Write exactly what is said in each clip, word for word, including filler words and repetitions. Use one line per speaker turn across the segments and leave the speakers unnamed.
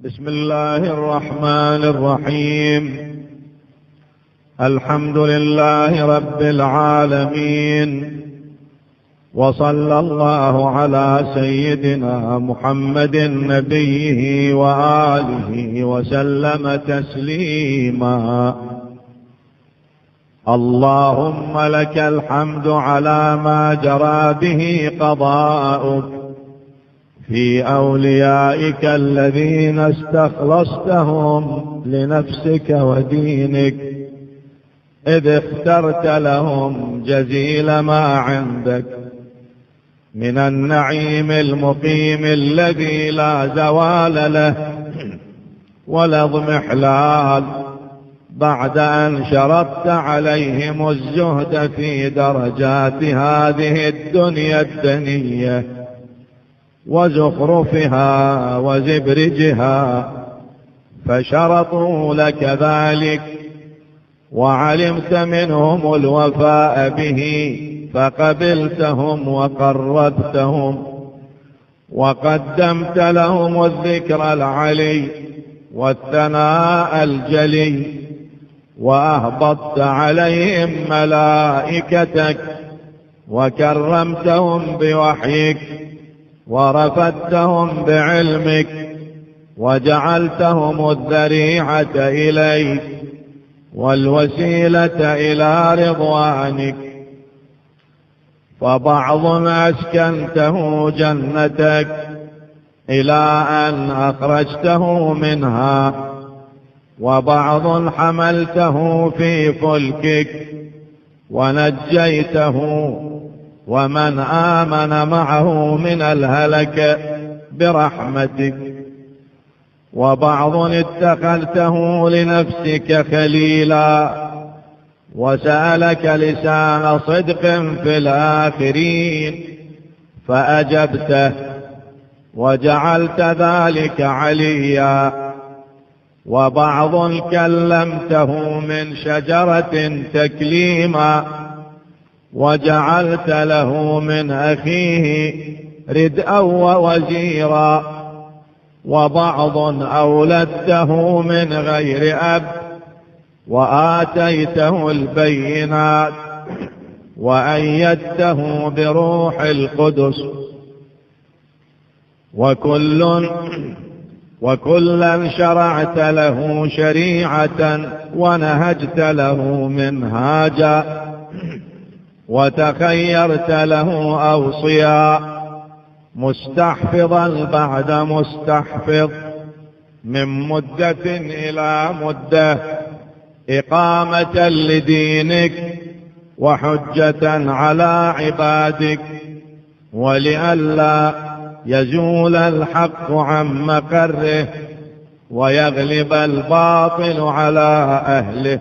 بسم الله الرحمن الرحيم. الحمد لله رب العالمين، وصلى الله على سيدنا محمد نبيه وآله وسلم تسليما. اللهم لك الحمد على ما جرى به قضاؤك في أوليائك الذين استخلصتهم لنفسك ودينك، إذ اخترت لهم جزيل ما عندك من النعيم المقيم الذي لا زوال له ولا اضمحلال، بعد أن شرطت عليهم الزهد في درجات هذه الدنيا الدنية وزخرفها وزبرجها، فشرطوا لك ذلك وعلمت منهم الوفاء به، فقبلتهم وقربتهم وقدمت لهم الذكر العلي والثناء الجلي، وأهبطت عليهم ملائكتك وكرمتهم بوحيك ورفدتهم بعلمك وجعلتهم الذريعة إليك والوسيلة إلى رضوانك. فبعض أسكنته جنتك إلى أن أخرجته منها، وبعض حملته في فلكك ونجيته ومن آمن معه من الهلك برحمتك، وبعض اتخذته لنفسك خليلا وسألك لسان صدق في الآخرين فأجبته وجعلت ذلك عليا، وبعض كلمته من شجرة تكليما وجعلت له من أخيه ردءا ووزيرا، وبعض أولدته من غير أب وآتيته البينات وأيدته بروح القدس، وكل وكلا شرعت له شريعة ونهجت له منهاجا وتخيرت له أوصيا، مستحفظا بعد مستحفظ من مدة إلى مدة، إقامة لدينك وحجة على عبادك، ولئلا يزول الحق عن مقره ويغلب الباطل على أهله،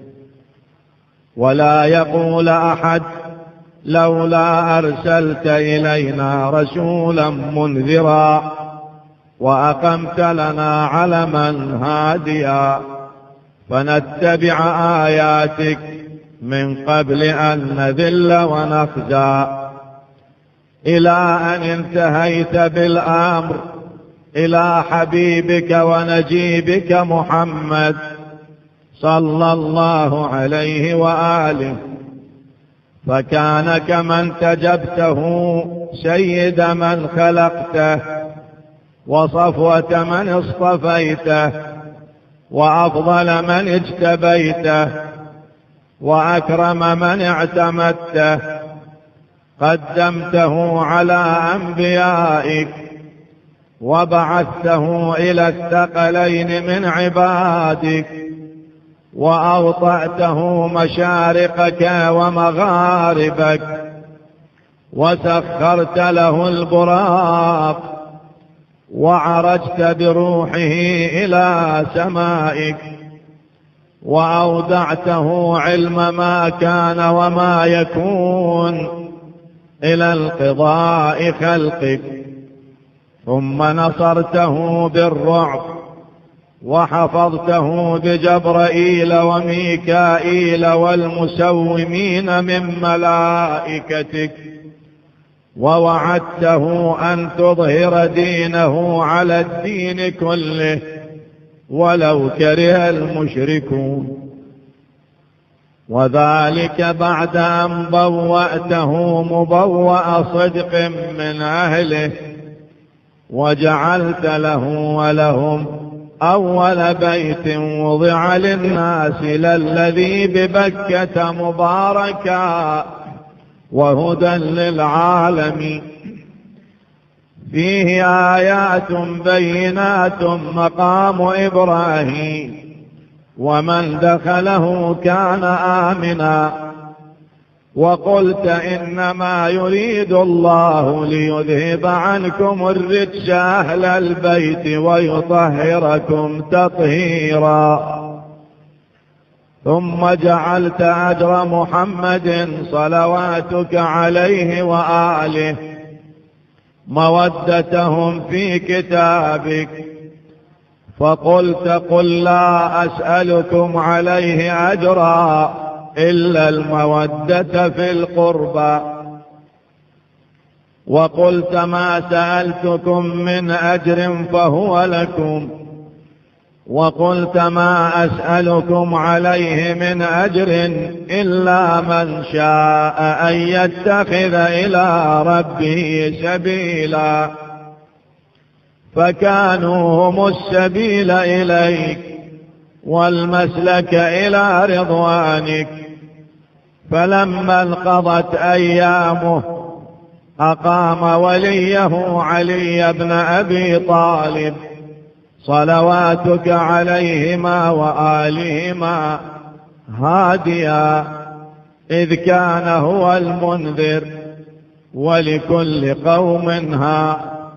ولا يقول أحد لولا أرسلت إلينا رسولا منذرا وأقمت لنا علما هاديا فنتبع آياتك من قبل أن نذل ونخزى، إلى أن انتهيت بالأمر إلى حبيبك ونجيبك محمد صلى الله عليه وآله، فكان كمن تجبته سيد من خلقته وصفوة من اصطفيته وأفضل من اجتبيته وأكرم من اعتمدته، قدمته على أنبيائك وبعثته إلى الثقلين من عبادك، وأوطأته مشارقك ومغاربك، وسخرت له البراق وعرجت بروحه إلى سمائك، وأودعته علم ما كان وما يكون إلى انقضاء خلقك، ثم نصرته بالرعب وحفظته بجبرائيل وميكائيل والمسومين من ملائكتك، ووعدته أن تظهر دينه على الدين كله ولو كره المشركون. وذلك بعد أن بوأته مبوأ صدق من أهله وجعلت له ولهم أول بيت وضع للناس للذي ببكة مباركا وهدى للعالمين فيه آيات بينات مقام إبراهيم ومن دخله كان آمنا. وقلت إنما يريد الله ليذهب عنكم الرجس أهل البيت ويطهركم تطهيرا. ثم جعلت أجر محمد صلواتك عليه وآله مودتهم في كتابك، فقلت قل لا أسألكم عليه أجرا إلا المودة في القربى. وقلت ما سألتكم من أجر فهو لكم. وقلت ما أسألكم عليه من أجر إلا من شاء أن يتخذ إلى ربه سبيلا، فكانوا هم السبيل إليك والمسلك إلى رضوانك. فلما انقضت أيامه أقام وليه علي بن أبي طالب صلواتك عليهما وآلهما هاديا، إذ كان هو المنذر ولكل قوم ها.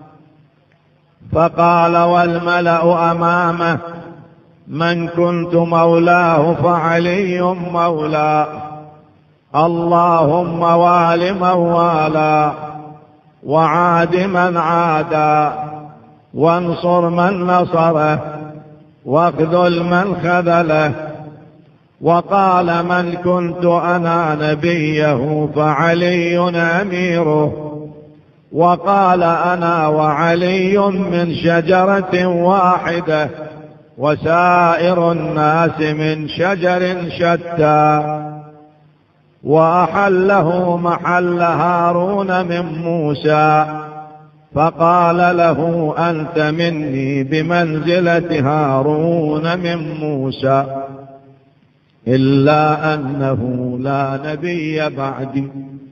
فقال والملأ أمامه من كنت مولاه فعلي مولاه، اللهم وال من والاه وعاد من عادا وانصر من نصره واخذل من خذله. وقال من كنت أنا نبيه فعلي أميره، وقال أنا وعلي من شجرة واحدة وسائر الناس من شجر شتى. وأحله محل هارون من موسى، فقال له أنت مني بمنزلة هارون من موسى، إلا أنه لا نبي بعدي.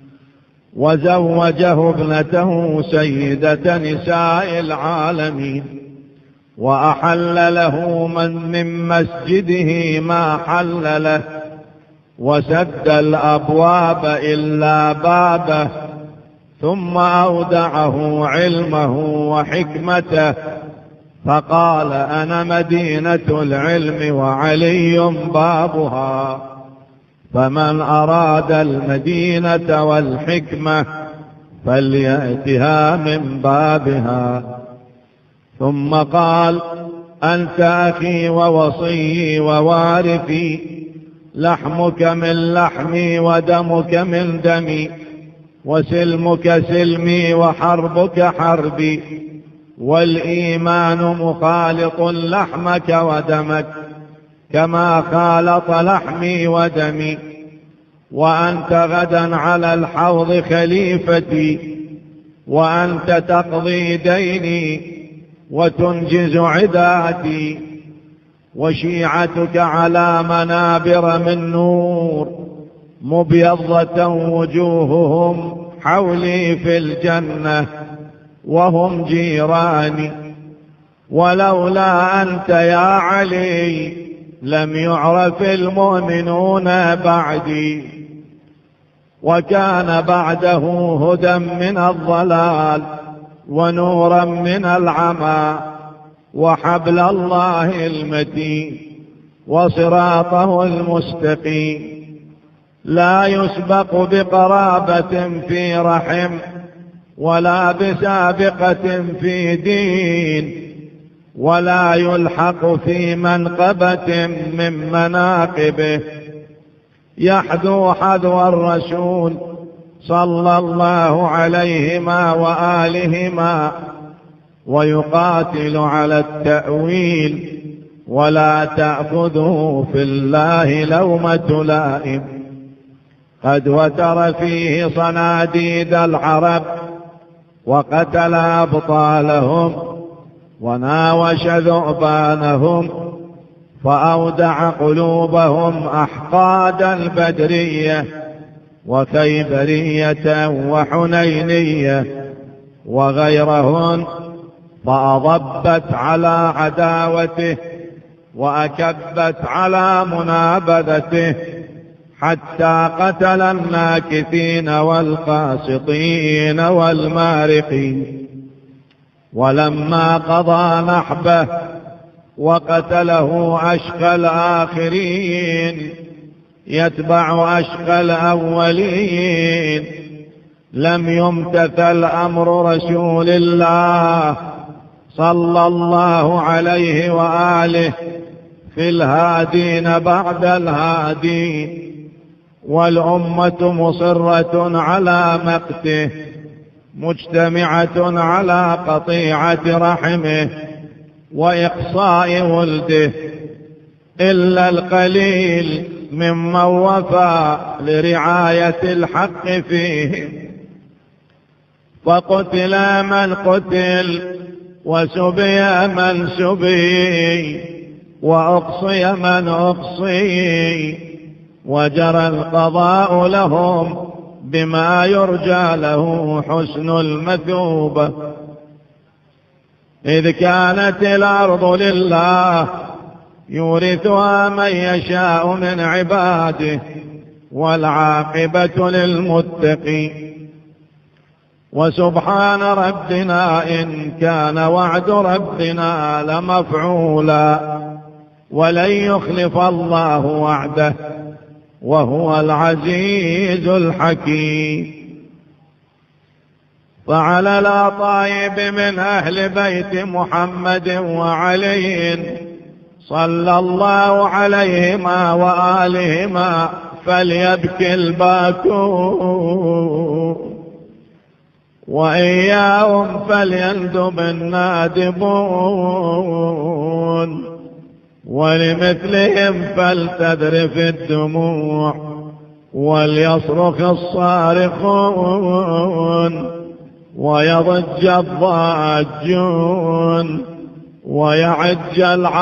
وزوجه ابنته سيدة نساء العالمين، وأحل له من من مسجده ما حل له، وسد الأبواب إلا بابه، ثم أودعه علمه وحكمته، فقال أنا مدينة العلم وعلي بابها، فمن أراد المدينة والحكمة فليأتها من بابها. ثم قال أنت أخي ووصي ووارثي، لحمك من لحمي ودمك من دمي، وسلمك سلمي وحربك حربي، والإيمان مخالط لحمك ودمك كما خالط لحمي ودمي. وأنت غدا على الحوض خليفتي، وأنت تقضي ديني وتنجز عداتي، وشيعتك على منابر من نور مبيضة وجوههم حولي في الجنة وهم جيراني. ولولا أنت يا علي لم يعرف المؤمنون بعدي. وكان بعده هدى من الضلال ونورا من العمى، وحبل الله المتين وصراطه المستقيم، لا يسبق بقرابة في رحم ولا بسابقة في دين، ولا يلحق في منقبة من مناقبه. يحذو حذو الرسول صلى الله عليهما وآلهما، ويقاتل على التأويل ولا تأخذه في الله لومة لائم، قد وتر فيه صناديد العرب وقتل أبطالهم وناوش ذؤبانهم، فأودع قلوبهم أحقاد البدرية وخيبرية وحنينية وغيرهن، فأضبت على عداوته وأكبت على منابذته، حتى قتل الناكثين والقاسطين والمارقين. ولما قضى نحبه وقتله أشقى الآخرين يتبع أشقى الأولين، لم يمتثل أمر رسول الله صلى الله عليه وآله في الهادين بعد الهادين، والأمة مصرة على مقته مجتمعة على قطيعة رحمه وإقصاء ولده، إلا القليل ممن وفى لرعاية الحق فيه، فقتل من قتل وسبي من سبي وأقصي من أقصي، وجرى القضاء لهم بما يرجى له حسن المثوبة. إذ كانت الأرض لله يورثها من يشاء من عباده، والعاقبة للمتقين. وسبحان ربنا إن كان وعد ربنا لمفعولا، ولن يخلف الله وعده، وهو العزيز الحكيم. فعلى الأطايب من أهل بيت محمد وعلي صلى الله عليهما وآلهما فليبكي الباكون، وإياهم فليندب النادبون، ولمثلهم فلتذرف الدموع وليصرخ الصارخون، ويضج الضاجون ويعج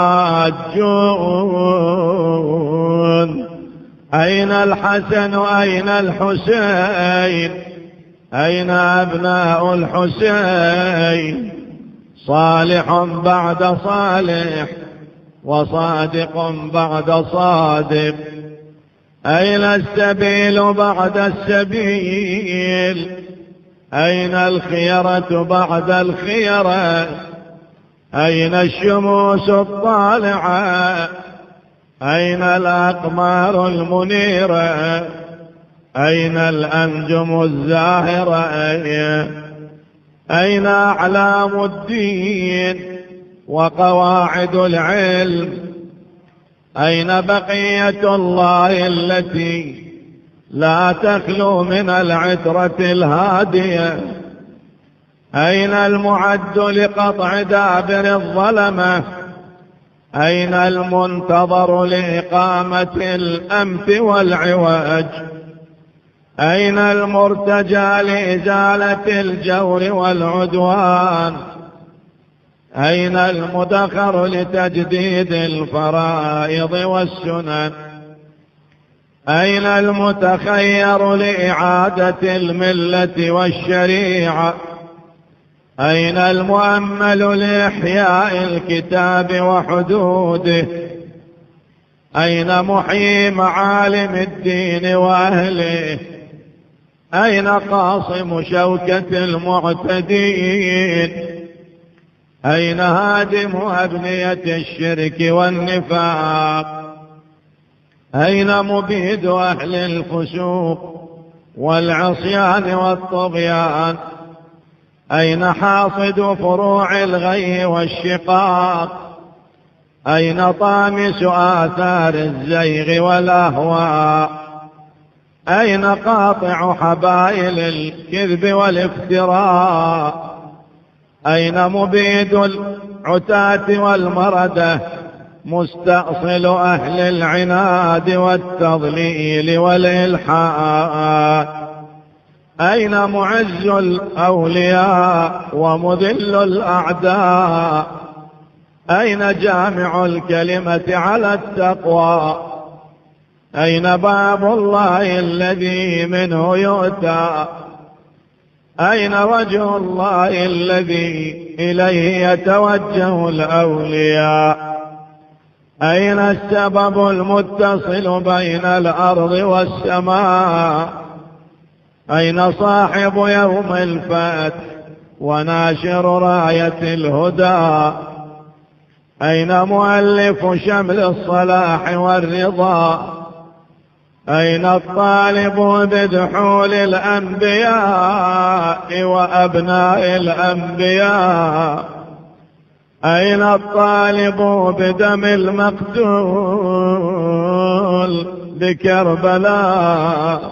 العاجون. أين الحسن أين الحسين أين أبناء الحسين؟ صالح بعد صالح وصادق بعد صادق. أين السبيل بعد السبيل؟ أين الخيرة بعد الخيرة؟ أين الشموس الطالعة؟ أين الأقمار المنيرة؟ أين الأنجم الزاهرة؟ أين أعلام الدين وقواعد العلم؟ أين بقية الله التي لا تخلو من العترة الهادية؟ أين المعد لقطع دابر الظلمة؟ أين المنتظر لإقامة الأمت والعوج؟ أين المرتجى لإزالة الجور والعدوان؟ أين المدخر لتجديد الفرائض والسنن؟ أين المتخير لإعادة الملة والشريعة؟ أين المؤمل لإحياء الكتاب وحدوده؟ أين محيي معالم الدين وأهله؟ أين قاصم شوكة المعتدين؟ أين هادم أبنية الشرك والنفاق؟ أين مبيد أهل الفسوق والعصيان والطغيان؟ أين حاصد فروع الغي والشقاق؟ أين طامس آثار الزيغ والأهواء؟ أين قاطع حبائل الكذب والافتراء؟ أين مبيد العتاة والمردة؟ مستأصل أهل العناد والتضليل والإلحاد. أين معز الأولياء ومذل الأعداء؟ أين جامع الكلمة على التقوى؟ أين باب الله الذي منه يؤتى؟ أين وجه الله الذي إليه يتوجه الأولياء؟ أين السبب المتصل بين الأرض والسماء؟ أين صاحب يوم الفتح وناشر راية الهدى؟ أين مؤلف شمل الصلاح والرضا؟ أين الطالب بدحول الأنبياء وأبناء الأنبياء؟ أين الطالب بدم المقتول بكربلاء؟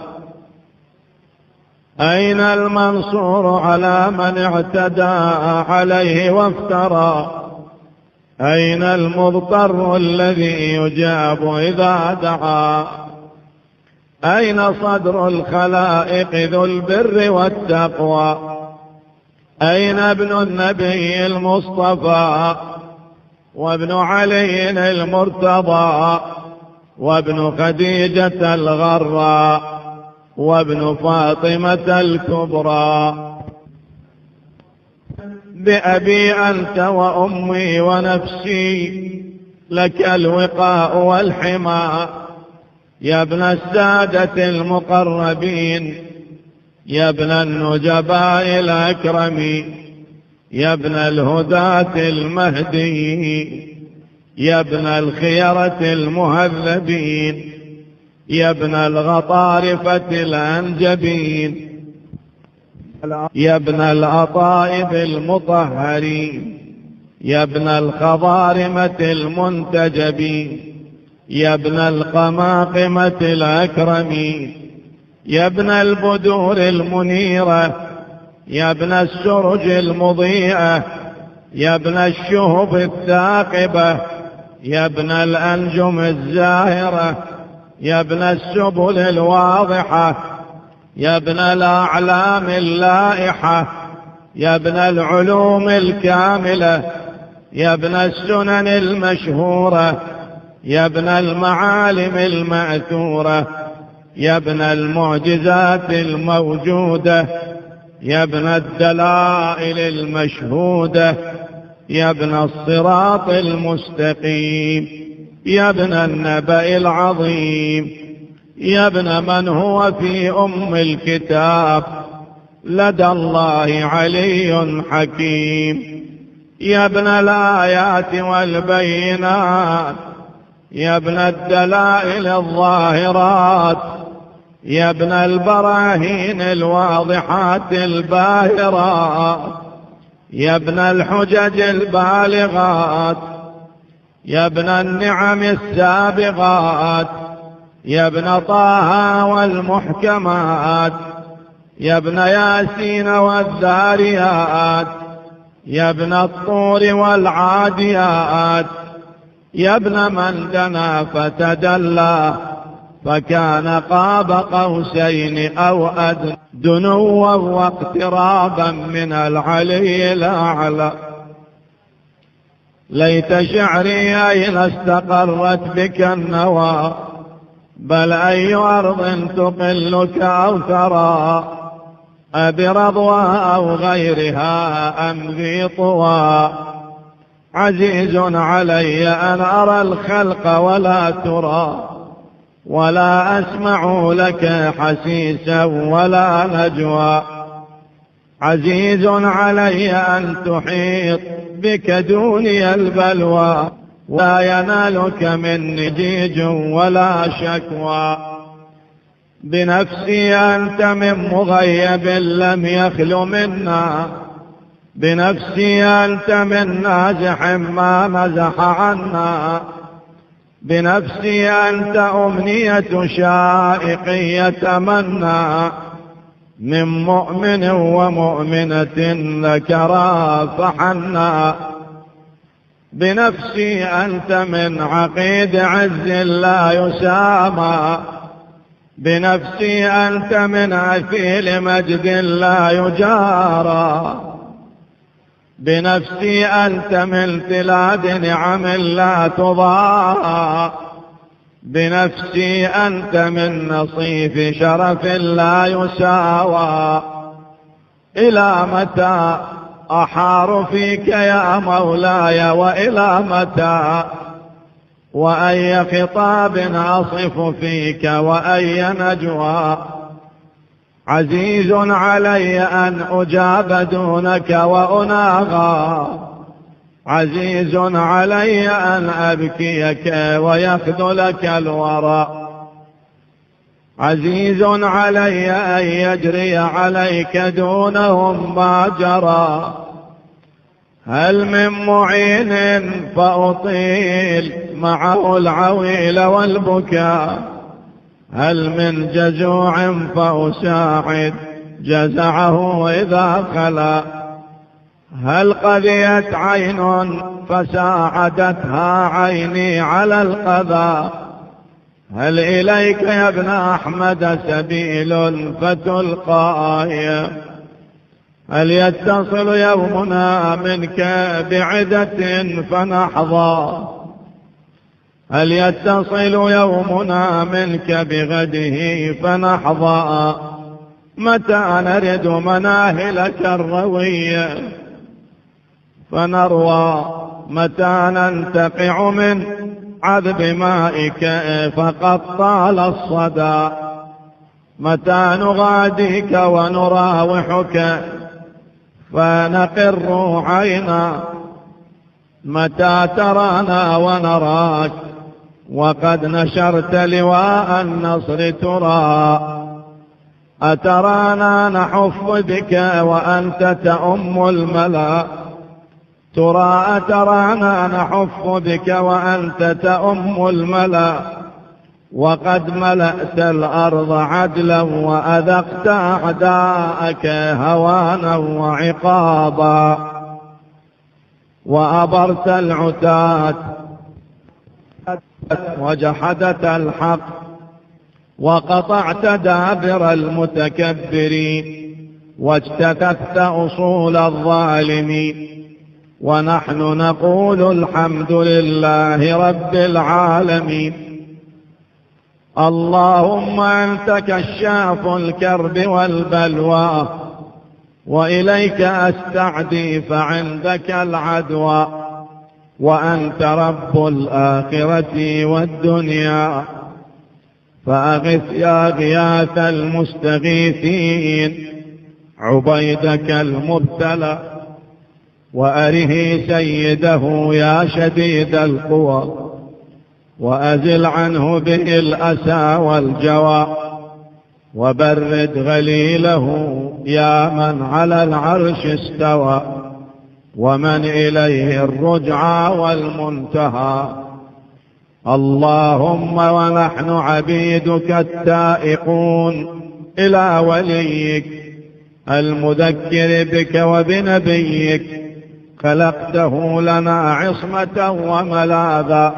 أين المنصور على من اعتدى عليه وافترى؟ أين المضطر الذي يجاب إذا دعا؟ أين صدر الخلائق ذو البر والتقوى؟ أين ابن النبي المصطفى وابن علي المرتضى وابن خديجة الغراء وابن فاطمة الكبرى؟ بأبي أنت وأمي ونفسي لك الوقاء والحمى، يا ابن السادة المقربين، يا ابن النجباء الأكرمين، يا ابن الهداة المهديين، يا ابن الخيرة المهذبين، يا ابن الغطارفة الأنجبين، يا ابن الأطائب المطهرين، يا ابن الخضارمة المنتجبين، يا ابن القماقمة الأكرمين، يا ابن البدور المنيرة، يا ابن السرج المضيئة، يا ابن الشهب الثاقبة، يا ابن الأنجم الزاهرة، يا ابن السبل الواضحة، يا ابن الأعلام اللائحة، يا ابن العلوم الكاملة، يا ابن السنن المشهورة، يا ابن المعالم المأثورة، يا ابن المعجزات الموجودة، يا ابن الدلائل المشهودة، يا ابن الصراط المستقيم، يا ابن النبأ العظيم، يا ابن من هو في أم الكتاب لدى الله علي حكيم، يا ابن الآيات والبينات، يا ابن الدلائل الظاهرات، يا ابن البراهين الواضحات الباهرات، يا ابن الحجج البالغات، يا ابن النعم السابغات، يا ابن طه والمحكمات، يا ابن ياسين والذاريات، يا ابن الطور والعاديات، يا ابن من دنا فتدلى فكان قاب قوسين أو أدنى دنوا واقترابا من العلي الأعلى. ليت شعري أين استقرت بك النوى، بل أي أرض تقلك أو ترى، أبرضوى أو غيرها أم ذي طوى. عزيز علي أن أرى الخلق ولا ترى، ولا أسمع لك حسيسا ولا نجوى. عزيز علي أن تحيط بك دوني البلوى، ولا ينالك مني جيج ولا شكوى. بنفسي أنت من مغيب لم يخل منا، بنفسي أنت من نازح ما نزح عنا. بنفسي أنت أمنية شائق يتمنى، من مؤمن ومؤمنة لك رافحنا. بنفسي أنت من عقيد عز لا يسامى، بنفسي أنت من أثيل مجد لا يجارى، بنفسي أنت من تلاد نعم لا تضاهى، بنفسي أنت من نصيف شرف لا يساوى. إلى متى أحار فيك يا مولاي وإلى متى، وأي خطاب أصف فيك وأي نجوى. عزيز علي أن أجاب دونك وأناغى، عزيز علي أن أبكيك ويخذلك الورى، عزيز علي أن يجري عليك دونهم ما جرى. هل من معين فأطيل معه العويل والبكاء، هل من جزوع فأساعد جزعه إذا خلا. هل قذيت عين فساعدتها عيني على القذى، هل إليك يا ابن أحمد سبيل فتلقى. هل يتصل يومنا منك بعدة فنحظى، هل يتصل يومنا منك بغده فنحظى. متى نرد مناهلك الروية فنروى، متى ننتقع من عذب مائك فقد طال الصدى. متى نغاديك ونراوحك فنقر عينا، متى ترانا ونراك وقد نشرت لواء النصر ترى. أترانا نحف بك وأنت تأم الملا، ترى أترانا نحف بك وأنت تأم الملا. وقد ملأت الأرض عدلا وأذقت أعداءك هوانا وعقابا، وأبرت العتاة وجحدت الحق، وقطعت دابر المتكبرين، واجتثثت أصول الظالمين. ونحن نقول الحمد لله رب العالمين. اللهم أنت كشاف الكرب والبلوى، وإليك أستعدي فعندك العدوى. وأنت رب الآخرة والدنيا، فأغث يا غياث المستغيثين عبيدك المبتلى، وأره سيده يا شديد القوى، وأزل عنه به الأسى والجوى. وبرد غليله يا من على العرش استوى، ومن إليه الرجعى والمنتهى. اللهم ونحن عبيدك التائقون إلى وليك المذكر بك وبنبيك، خلقته لنا عصمة وملاذا،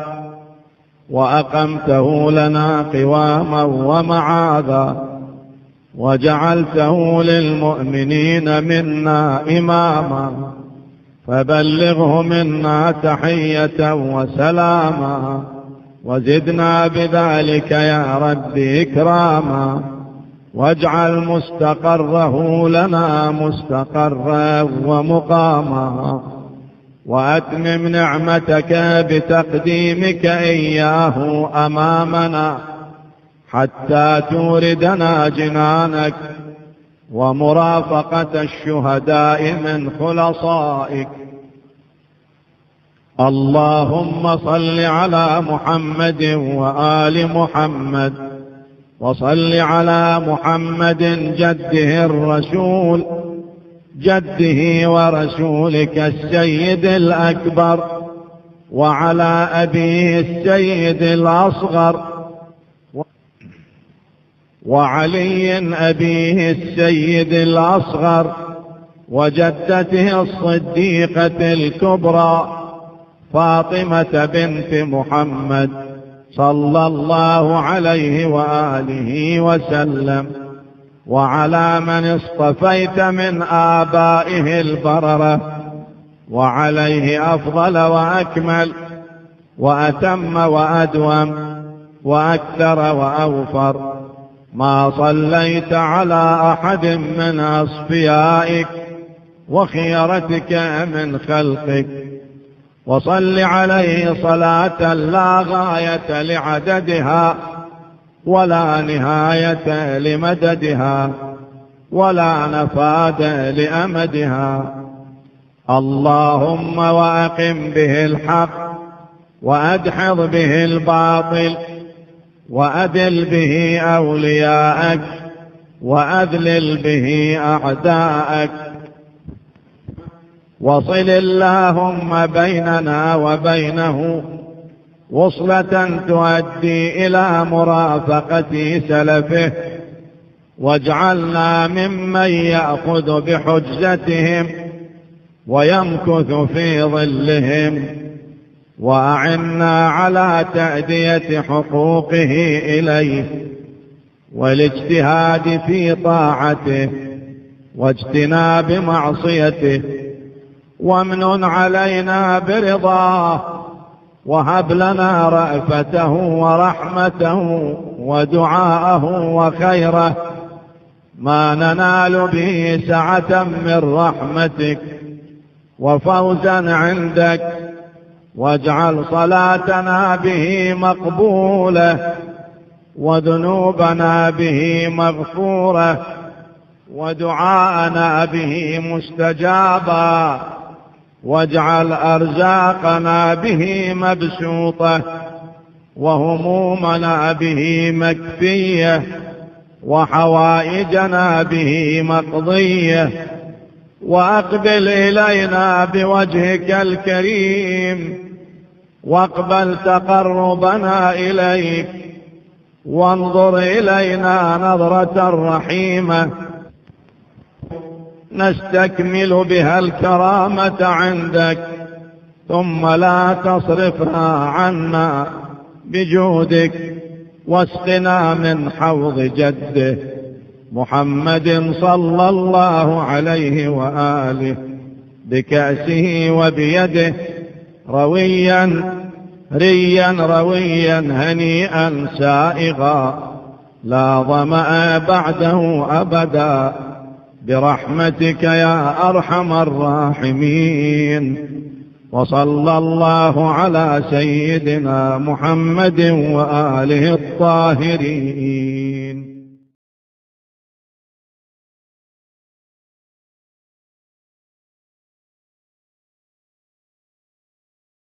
وأقمته لنا قواما ومعاذا، وجعلته للمؤمنين منا إماما، فبلغه منا تحية وسلاما، وزدنا بذلك يا رب إكراما. واجعل مستقره لنا مستقرا ومقاما، وأتمم نعمتك بتقديمك إياه أمامنا حتى توردنا جنانك ومرافقة الشهداء من خلصائك. اللهم صل على محمد وآل محمد، وصل على محمد جده الرسول، جده ورسولك السيد الأكبر، وعلى أبيه السيد الأصغر، وعلي أبيه السيد الأصغر، وجدته الصديقة الكبرى فاطمة بنت محمد صلى الله عليه وآله وسلم، وعلى من اصطفيت من آبائه البررة، وعليه أفضل وأكمل وأتم وأدوم وأكثر وأوفر ما صليت على أحد من أصفيائك وخيرتك من خلقك، وصل عليه صلاة لا غاية لعددها ولا نهاية لمددها ولا نفاد لأمدها. اللهم وأقم به الحق وأدحض به الباطل وأذل به أولياءك وأذلل به أعداءك، وصل اللهم بيننا وبينه وصلة تؤدي إلى مرافقة سلفه، واجعلنا ممن يأخذ بحجتهم ويمكث في ظلهم، وأعنا على تأدية حقوقه إليه والاجتهاد في طاعته واجتناب معصيته، وامنن علينا برضاه، وهب لنا رأفته ورحمته ودعاءه وخيره ما ننال به سعة من رحمتك وفوزا عندك، واجعل صلاتنا به مقبولة وذنوبنا به مغفورة ودعاءنا به مستجابا، واجعل أرزاقنا به مبسوطة وهمومنا به مكفية وحوائجنا به مقضية، وأقبل إلينا بوجهك الكريم، واقبل تقربنا إليك، وانظر إلينا نظرة رحيمة نستكمل بها الكرامة عندك، ثم لا تصرفها عنا بجودك، واسقنا من حوض جده محمد صلى الله عليه وآله بكأسه وبيده رويا ريا رويا هنيئا سائغا لا ظمأ بعده أبدا، برحمتك يا أرحم الراحمين. وصلى الله على سيدنا محمد وآله الطاهرين.